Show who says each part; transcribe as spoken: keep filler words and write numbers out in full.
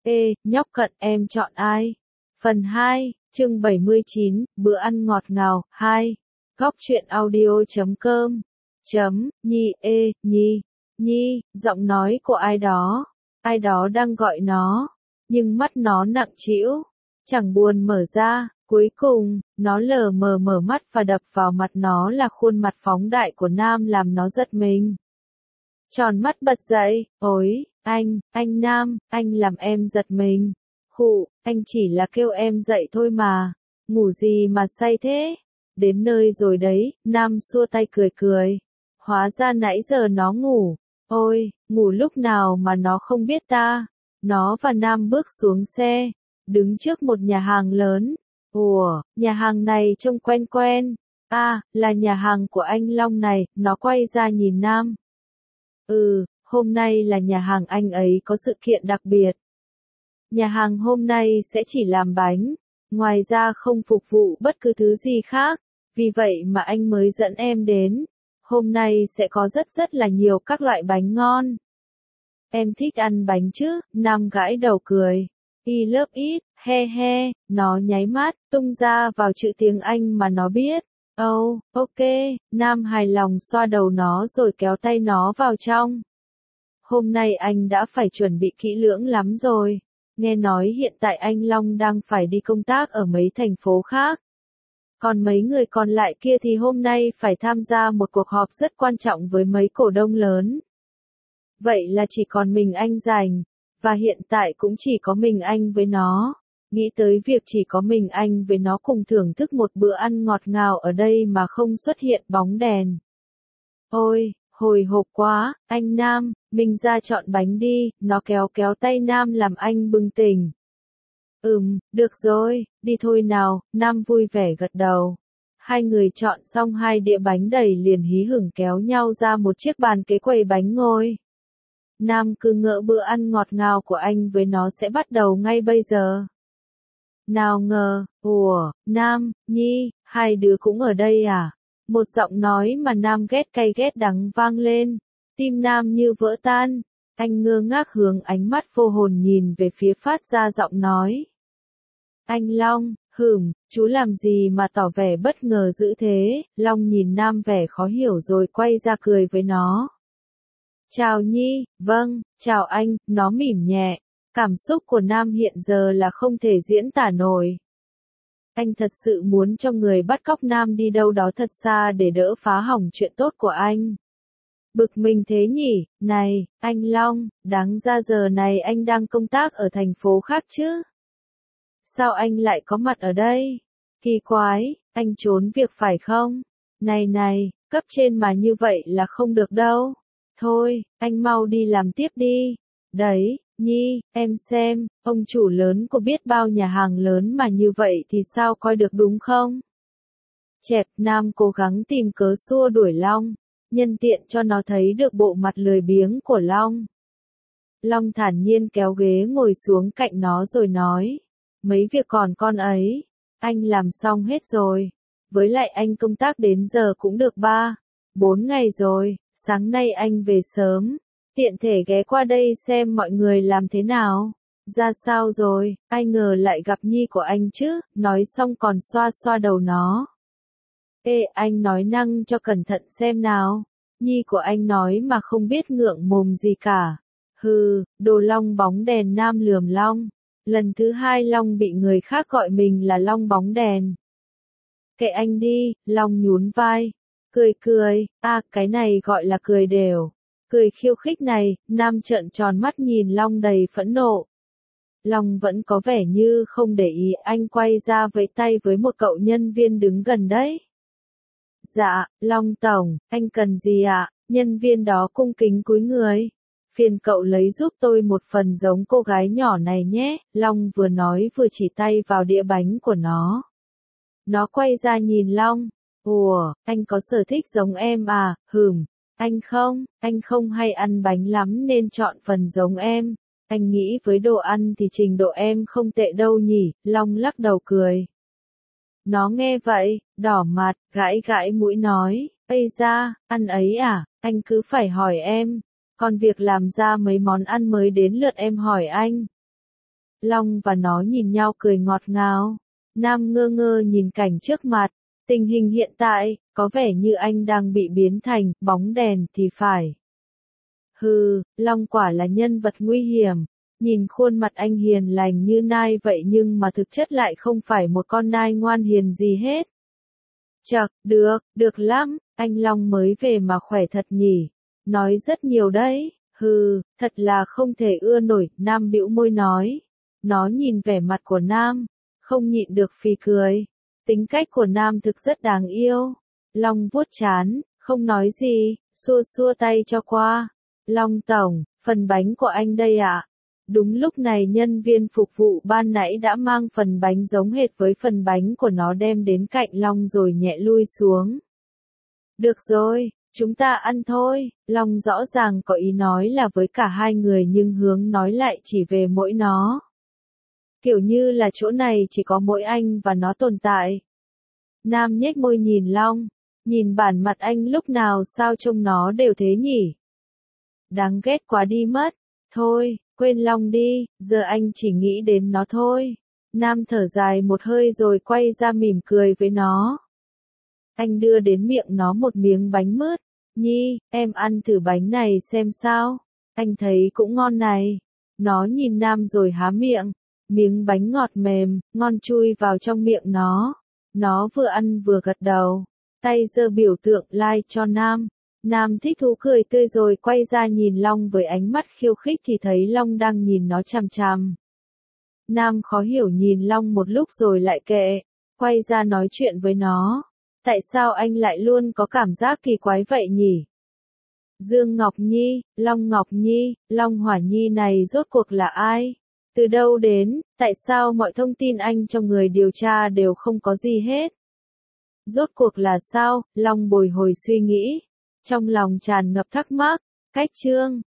Speaker 1: Ê, nhóc cận em chọn ai? Phần hai, chương bảy mươi chín, bữa ăn ngọt ngào, hai. Góc truyện audio chấm com. Chấm, Nhi, ê, Nhi, Nhi, giọng nói của ai đó. Ai đó đang gọi nó. Nhưng mắt nó nặng trĩu. Chẳng buồn mở ra. Cuối cùng, nó lờ mờ mở mắt và đập vào mặt nó là khuôn mặt phóng đại của Nam làm nó giật mình. Tròn mắt bật dậy, ôi, anh, anh Nam, anh làm em giật mình. Khụ, anh chỉ là kêu em dậy thôi mà. Ngủ gì mà say thế? Đến nơi rồi đấy, Nam xua tay cười cười. Hóa ra nãy giờ nó ngủ. Ôi, ngủ lúc nào mà nó không biết ta. Nó và Nam bước xuống xe, đứng trước một nhà hàng lớn. Ủa, nhà hàng này trông quen quen. À, là nhà hàng của anh Long này, nó quay ra nhìn Nam. Ừ, hôm nay là nhà hàng anh ấy có sự kiện đặc biệt. Nhà hàng hôm nay sẽ chỉ làm bánh, ngoài ra không phục vụ bất cứ thứ gì khác, vì vậy mà anh mới dẫn em đến. Hôm nay sẽ có rất rất là nhiều các loại bánh ngon. Em thích ăn bánh chứ? Nam gãi đầu cười. I love it, he he, nó nháy mắt, tung ra vào chữ tiếng Anh mà nó biết. Oh, ok, Nam hài lòng xoa đầu nó rồi kéo tay nó vào trong. Hôm nay anh đã phải chuẩn bị kỹ lưỡng lắm rồi. Nghe nói hiện tại anh Long đang phải đi công tác ở mấy thành phố khác. Còn mấy người còn lại kia thì hôm nay phải tham gia một cuộc họp rất quan trọng với mấy cổ đông lớn. Vậy là chỉ còn mình anh rảnh, và hiện tại cũng chỉ có mình anh với nó. Nghĩ tới việc chỉ có mình anh với nó cùng thưởng thức một bữa ăn ngọt ngào ở đây mà không xuất hiện bóng đèn. Ôi, hồi hộp quá, anh Nam, mình ra chọn bánh đi, nó kéo kéo tay Nam làm anh bừng tỉnh. Ừm, được rồi, đi thôi nào, Nam vui vẻ gật đầu. Hai người chọn xong hai đĩa bánh đầy liền hí hửng kéo nhau ra một chiếc bàn kế quầy bánh ngồi. Nam cứ ngỡ bữa ăn ngọt ngào của anh với nó sẽ bắt đầu ngay bây giờ. Nào ngờ, ủa, Nam, Nhi, hai đứa cũng ở đây à? Một giọng nói mà Nam ghét cay ghét đắng vang lên. Tim Nam như vỡ tan. Anh ngơ ngác hướng ánh mắt vô hồn nhìn về phía phát ra giọng nói. Anh Long, hửm, chú làm gì mà tỏ vẻ bất ngờ dữ thế? Long nhìn Nam vẻ khó hiểu rồi quay ra cười với nó. Chào Nhi, vâng, chào anh, nó mỉm nhẹ. Cảm xúc của Nam hiện giờ là không thể diễn tả nổi. Anh thật sự muốn cho người bắt cóc Nam đi đâu đó thật xa để đỡ phá hỏng chuyện tốt của anh. Bực mình thế nhỉ, này, anh Long, đáng ra giờ này anh đang công tác ở thành phố khác chứ? Sao anh lại có mặt ở đây? Kỳ quái, anh trốn việc phải không? Này này, cấp trên mà như vậy là không được đâu. Thôi, anh mau đi làm tiếp đi. Đấy, Nhi, em xem, ông chủ lớn của biết bao nhà hàng lớn mà như vậy thì sao coi được đúng không? Chẹp, Nam cố gắng tìm cớ xua đuổi Long, nhân tiện cho nó thấy được bộ mặt lười biếng của Long. Long thản nhiên kéo ghế ngồi xuống cạnh nó rồi nói, mấy việc còn con ấy, anh làm xong hết rồi. Với lại anh công tác đến giờ cũng được ba, bốn ngày rồi, sáng nay anh về sớm. Tiện thể ghé qua đây xem mọi người làm thế nào. Ra sao rồi, ai ngờ lại gặp Nhi của anh chứ, nói xong còn xoa xoa đầu nó. Ê, anh nói năng cho cẩn thận xem nào. Nhi của anh nói mà không biết ngượng mồm gì cả. Hừ, đồ Long bóng đèn Nam lườm Long. Lần thứ hai Long bị người khác gọi mình là Long bóng đèn. Kệ anh đi, Long nhún vai. Cười cười, à cái này gọi là cười đều. Cười khiêu khích này, Nam trợn tròn mắt nhìn Long đầy phẫn nộ. Long vẫn có vẻ như không để ý, anh quay ra vẫy tay với một cậu nhân viên đứng gần đấy. Dạ, Long tổng, anh cần gì ạ? Nhân viên đó cung kính cúi người. Phiền cậu lấy giúp tôi một phần giống cô gái nhỏ này nhé, Long vừa nói vừa chỉ tay vào đĩa bánh của nó. Nó quay ra nhìn Long. Ủa, anh có sở thích giống em à, hừm. Anh không, anh không hay ăn bánh lắm nên chọn phần giống em. Anh nghĩ với đồ ăn thì trình độ em không tệ đâu nhỉ, Long lắc đầu cười. Nó nghe vậy, đỏ mặt, gãi gãi mũi nói, ây da, ăn ấy à, anh cứ phải hỏi em. Còn việc làm ra mấy món ăn mới đến lượt em hỏi anh. Long và nó nhìn nhau cười ngọt ngào. Nam ngơ ngơ nhìn cảnh trước mặt. Tình hình hiện tại, có vẻ như anh đang bị biến thành bóng đèn thì phải. Hừ, Long quả là nhân vật nguy hiểm. Nhìn khuôn mặt anh hiền lành như nai vậy nhưng mà thực chất lại không phải một con nai ngoan hiền gì hết. Chậc, được, được lắm, anh Long mới về mà khỏe thật nhỉ. Nói rất nhiều đấy, hừ, thật là không thể ưa nổi, Nam bĩu môi nói. Nó nhìn vẻ mặt của Nam, không nhịn được phì cười. Tính cách của Nam thực rất đáng yêu. Long vuốt trán, không nói gì, xua xua tay cho qua. Long tổng, phần bánh của anh đây ạ. Đúng lúc này nhân viên phục vụ ban nãy đã mang phần bánh giống hệt với phần bánh của nó đem đến cạnh Long rồi nhẹ lui xuống. Được rồi, chúng ta ăn thôi. Long rõ ràng có ý nói là với cả hai người nhưng hướng nói lại chỉ về mỗi nó. Kiểu như là chỗ này chỉ có mỗi anh và nó tồn tại. Nam nhếch môi nhìn Long, nhìn bản mặt anh lúc nào sao trông nó đều thế nhỉ. Đáng ghét quá đi mất. Thôi, quên Long đi, giờ anh chỉ nghĩ đến nó thôi. Nam thở dài một hơi rồi quay ra mỉm cười với nó. Anh đưa đến miệng nó một miếng bánh mứt. Nhi, em ăn thử bánh này xem sao. Anh thấy cũng ngon này. Nó nhìn Nam rồi há miệng. Miếng bánh ngọt mềm, ngon chui vào trong miệng nó. Nó vừa ăn vừa gật đầu. Tay giơ biểu tượng like cho Nam. Nam thích thú cười tươi rồi quay ra nhìn Long với ánh mắt khiêu khích thì thấy Long đang nhìn nó chằm chằm. Nam khó hiểu nhìn Long một lúc rồi lại kệ, quay ra nói chuyện với nó. Tại sao anh lại luôn có cảm giác kỳ quái vậy nhỉ? Dương Ngọc Nhi, Long Ngọc Nhi, Long Hỏa Nhi này rốt cuộc là ai? Từ đâu đến, tại sao mọi thông tin anh trong người điều tra đều không có gì hết? Rốt cuộc là sao? Long bồi hồi suy nghĩ. Trong lòng tràn ngập thắc mắc. Cách chương